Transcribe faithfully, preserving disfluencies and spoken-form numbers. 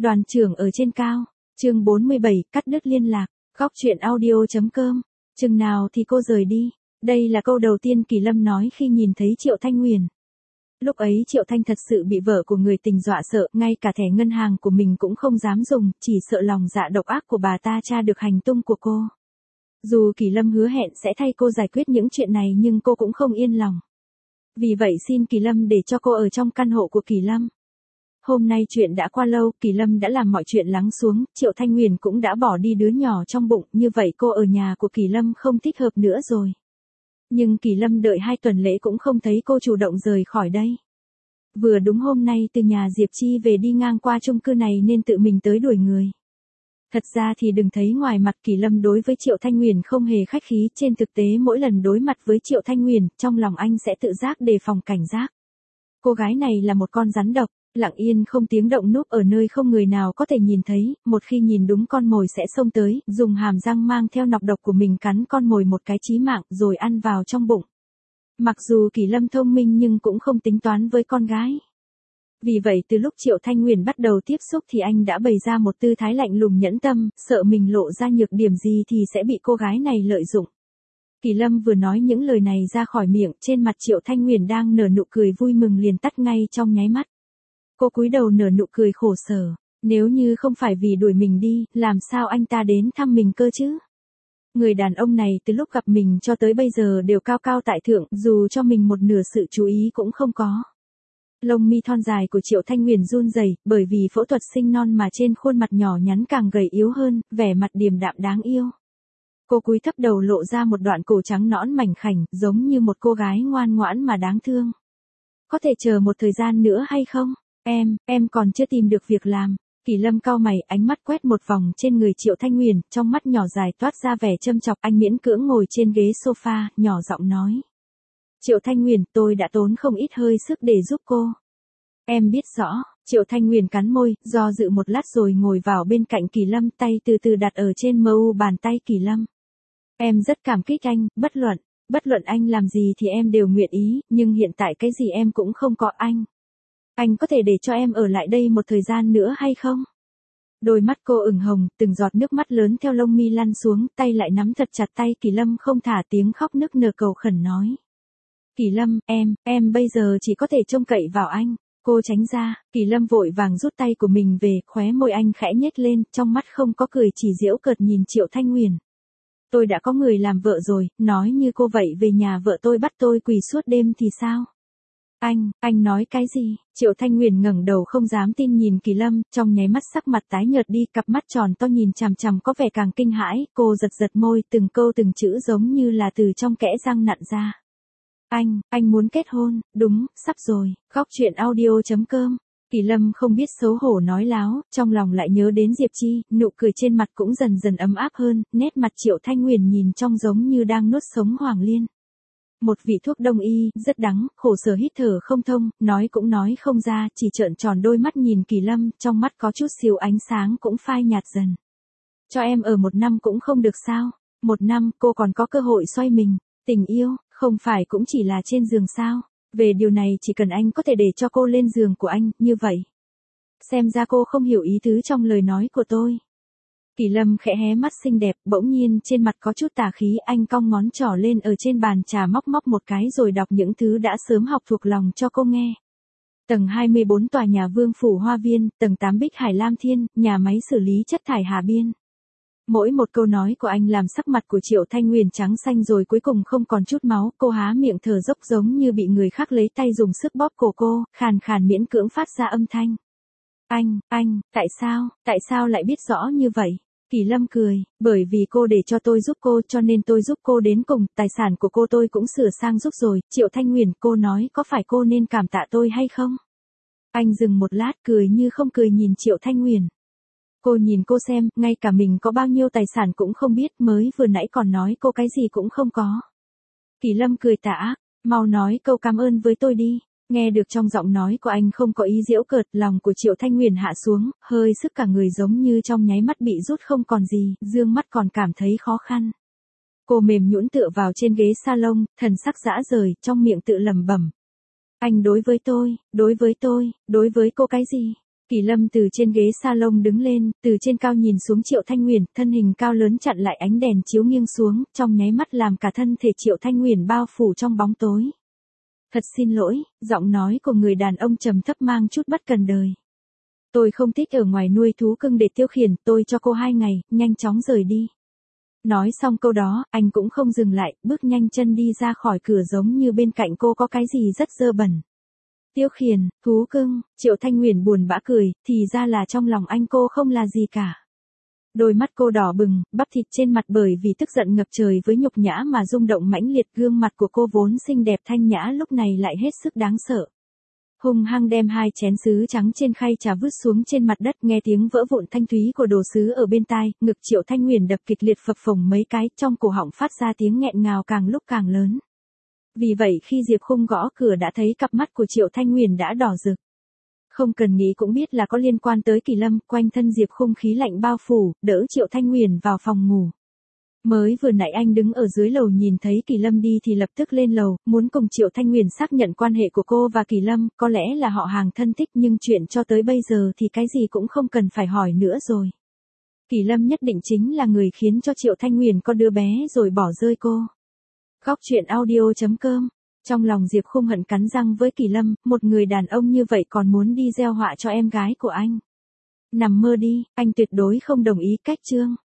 Đoàn trưởng ở trên cao. Chương bốn mươi bảy, cắt đứt liên lạc. Góc truyện audio.com. Chừng nào thì cô rời đi. Đây là câu đầu tiên Kỳ Lâm nói khi nhìn thấy Triệu Thanh Nguyền. Lúc ấy Triệu Thanh thật sự bị vợ của người tình dọa sợ, ngay cả thẻ ngân hàng của mình cũng không dám dùng, chỉ sợ lòng dạ độc ác của bà ta tra được hành tung của cô. Dù Kỳ Lâm hứa hẹn sẽ thay cô giải quyết những chuyện này nhưng cô cũng không yên lòng. Vì vậy xin Kỳ Lâm để cho cô ở trong căn hộ của Kỳ Lâm. Hôm nay chuyện đã qua lâu, Kỳ Lâm đã làm mọi chuyện lắng xuống, Triệu Thanh Nguyền cũng đã bỏ đi đứa nhỏ trong bụng, như vậy cô ở nhà của Kỳ Lâm không thích hợp nữa rồi. Nhưng Kỳ Lâm đợi hai tuần lễ cũng không thấy cô chủ động rời khỏi đây. Vừa đúng hôm nay từ nhà Diệp Chi về đi ngang qua chung cư này nên tự mình tới đuổi người. Thật ra thì đừng thấy ngoài mặt Kỳ Lâm đối với Triệu Thanh Nguyền không hề khách khí, trên thực tế mỗi lần đối mặt với Triệu Thanh Nguyền, trong lòng anh sẽ tự giác đề phòng cảnh giác. Cô gái này là một con rắn độc, lặng yên không tiếng động núp ở nơi không người nào có thể nhìn thấy, một khi nhìn đúng con mồi sẽ xông tới, dùng hàm răng mang theo nọc độc của mình cắn con mồi một cái chí mạng rồi ăn vào trong bụng. Mặc dù Kỳ Lâm thông minh nhưng cũng không tính toán với con gái. Vì vậy từ lúc Triệu Thanh Nguyền bắt đầu tiếp xúc thì anh đã bày ra một tư thái lạnh lùng nhẫn tâm, sợ mình lộ ra nhược điểm gì thì sẽ bị cô gái này lợi dụng. Kỳ Lâm vừa nói những lời này ra khỏi miệng, trên mặt Triệu Thanh Nguyền đang nở nụ cười vui mừng liền tắt ngay trong nháy mắt. Cô cúi đầu nở nụ cười khổ sở, nếu như không phải vì đuổi mình đi, làm sao anh ta đến thăm mình cơ chứ? Người đàn ông này từ lúc gặp mình cho tới bây giờ đều cao cao tại thượng, dù cho mình một nửa sự chú ý cũng không có. Lông mi thon dài của Triệu Thanh Nguyền run rẩy, bởi vì phẫu thuật sinh non mà trên khuôn mặt nhỏ nhắn càng gầy yếu hơn, vẻ mặt điềm đạm đáng yêu. Cô cúi thấp đầu lộ ra một đoạn cổ trắng nõn mảnh khảnh, giống như một cô gái ngoan ngoãn mà đáng thương. Có thể chờ một thời gian nữa hay không? Em, em còn chưa tìm được việc làm. Kỳ Lâm cau mày, ánh mắt quét một vòng trên người Triệu Thanh Nguyền, trong mắt nhỏ dài toát ra vẻ châm chọc, anh miễn cưỡng ngồi trên ghế sofa, nhỏ giọng nói. Triệu Thanh Nguyền, tôi đã tốn không ít hơi sức để giúp cô. Em biết rõ. Triệu Thanh Nguyền cắn môi, do dự một lát rồi ngồi vào bên cạnh Kỳ Lâm, tay từ từ đặt ở trên mờ u bàn tay Kỳ Lâm. Em rất cảm kích anh, bất luận, bất luận anh làm gì thì em đều nguyện ý, nhưng hiện tại cái gì em cũng không có anh. Anh có thể để cho em ở lại đây một thời gian nữa hay không? Đôi mắt cô ửng hồng, từng giọt nước mắt lớn theo lông mi lăn xuống, tay lại nắm thật chặt tay Kỳ Lâm không thả, tiếng khóc nức nở cầu khẩn nói. Kỳ Lâm, em, em bây giờ chỉ có thể trông cậy vào anh. Cô tránh ra, Kỳ Lâm vội vàng rút tay của mình về, khóe môi anh khẽ nhếch lên, trong mắt không có cười chỉ giễu cợt nhìn Triệu Thanh Nguyền. Tôi đã có người làm vợ rồi, nói như cô vậy về nhà vợ tôi bắt tôi quỳ suốt đêm thì sao? Anh, anh nói cái gì? Triệu Thanh Nguyền ngẩng đầu không dám tin nhìn Kỳ Lâm, trong nháy mắt sắc mặt tái nhợt đi, cặp mắt tròn to nhìn chằm chằm có vẻ càng kinh hãi, cô giật giật môi, từng câu từng chữ giống như là từ trong kẽ răng nặn ra. Anh, anh muốn kết hôn, đúng, sắp rồi. Góc truyện audio.com. Kỳ Lâm không biết xấu hổ nói láo, trong lòng lại nhớ đến Diệp Chi, nụ cười trên mặt cũng dần dần ấm áp hơn, nét mặt Triệu Thanh Nguyền nhìn trong giống như đang nuốt sống hoàng liên. Một vị thuốc đông y, rất đắng, khổ sở hít thở không thông, nói cũng nói không ra, chỉ trợn tròn đôi mắt nhìn Kỳ Lâm, trong mắt có chút xíu ánh sáng cũng phai nhạt dần. Cho em ở một năm cũng không được sao? Một năm, cô còn có cơ hội xoay mình, tình yêu, không phải cũng chỉ là trên giường sao? Về điều này chỉ cần anh có thể để cho cô lên giường của anh, như vậy. Xem ra cô không hiểu ý tứ trong lời nói của tôi. Kỳ Lâm khẽ hé mắt xinh đẹp, bỗng nhiên trên mặt có chút tà khí, anh cong ngón trỏ lên ở trên bàn trà móc móc một cái rồi đọc những thứ đã sớm học thuộc lòng cho cô nghe. Tầng hai mươi bốn tòa nhà Vương Phủ Hoa Viên, tầng tám Bích Hải Lam Thiên, nhà máy xử lý chất thải Hà Biên. Mỗi một câu nói của anh làm sắc mặt của Triệu Thanh Nguyền trắng xanh rồi cuối cùng không còn chút máu, cô há miệng thở dốc giống như bị người khác lấy tay dùng sức bóp cổ cô, khàn khàn miễn cưỡng phát ra âm thanh. Anh, anh, tại sao, tại sao lại biết rõ như vậy? Kỳ Lâm cười, bởi vì cô để cho tôi giúp cô cho nên tôi giúp cô đến cùng, tài sản của cô tôi cũng sửa sang giúp rồi. Triệu Thanh Nguyền, cô nói có phải cô nên cảm tạ tôi hay không? Anh dừng một lát cười như không cười nhìn Triệu Thanh Nguyền. Cô nhìn cô xem, ngay cả mình có bao nhiêu tài sản cũng không biết, mới vừa nãy còn nói cô cái gì cũng không có. Kỳ Lâm cười tà ác, mau nói câu cảm ơn với tôi đi. Nghe được trong giọng nói của anh không có ý giễu cợt, lòng của Triệu Thanh Nguyền hạ xuống, hơi sức cả người giống như trong nháy mắt bị rút không còn gì, dương mắt còn cảm thấy khó khăn. Cô mềm nhũn tựa vào trên ghế salon, thần sắc dã rời, trong miệng tự lẩm bẩm. Anh đối với tôi, đối với tôi, đối với cô cái gì? Kỳ Lâm từ trên ghế salon đứng lên, từ trên cao nhìn xuống Triệu Thanh Nguyền, thân hình cao lớn chặn lại ánh đèn chiếu nghiêng xuống, trong nháy mắt làm cả thân thể Triệu Thanh Nguyền bao phủ trong bóng tối. Thật xin lỗi, giọng nói của người đàn ông trầm thấp mang chút bất cần đời. Tôi không thích ở ngoài nuôi thú cưng để tiêu khiển, tôi cho cô hai ngày, nhanh chóng rời đi. Nói xong câu đó, anh cũng không dừng lại, bước nhanh chân đi ra khỏi cửa giống như bên cạnh cô có cái gì rất dơ bẩn. Tiêu khiển, thú cưng, Triệu Thanh Nguyền buồn bã cười, thì ra là trong lòng anh cô không là gì cả. Đôi mắt cô đỏ bừng, bắp thịt trên mặt bởi vì tức giận ngập trời với nhục nhã mà rung động mãnh liệt, gương mặt của cô vốn xinh đẹp thanh nhã lúc này lại hết sức đáng sợ. Hung hăng đem hai chén sứ trắng trên khay trà vứt xuống trên mặt đất, nghe tiếng vỡ vụn thanh thúy của đồ sứ ở bên tai, ngực Triệu Thanh Nguyền đập kịch liệt phập phồng mấy cái, trong cổ họng phát ra tiếng nghẹn ngào càng lúc càng lớn. Vì vậy khi Diệp Khung gõ cửa đã thấy cặp mắt của Triệu Thanh Nguyền đã đỏ rực. Không cần nghĩ cũng biết là có liên quan tới Kỳ Lâm, quanh thân Diệp Khung khí lạnh bao phủ, đỡ Triệu Thanh Nguyền vào phòng ngủ. Mới vừa nãy anh đứng ở dưới lầu nhìn thấy Kỳ Lâm đi thì lập tức lên lầu, muốn cùng Triệu Thanh Nguyền xác nhận quan hệ của cô và Kỳ Lâm, có lẽ là họ hàng thân thích nhưng chuyện cho tới bây giờ thì cái gì cũng không cần phải hỏi nữa rồi. Kỳ Lâm nhất định chính là người khiến cho Triệu Thanh Nguyền có đứa bé rồi bỏ rơi cô. Góc truyện audio chấm com. Trong lòng Diệp Khung hận cắn răng với Kỳ Lâm, một người đàn ông như vậy còn muốn đi gieo họa cho em gái của anh. Nằm mơ đi, anh tuyệt đối không đồng ý. Cách chương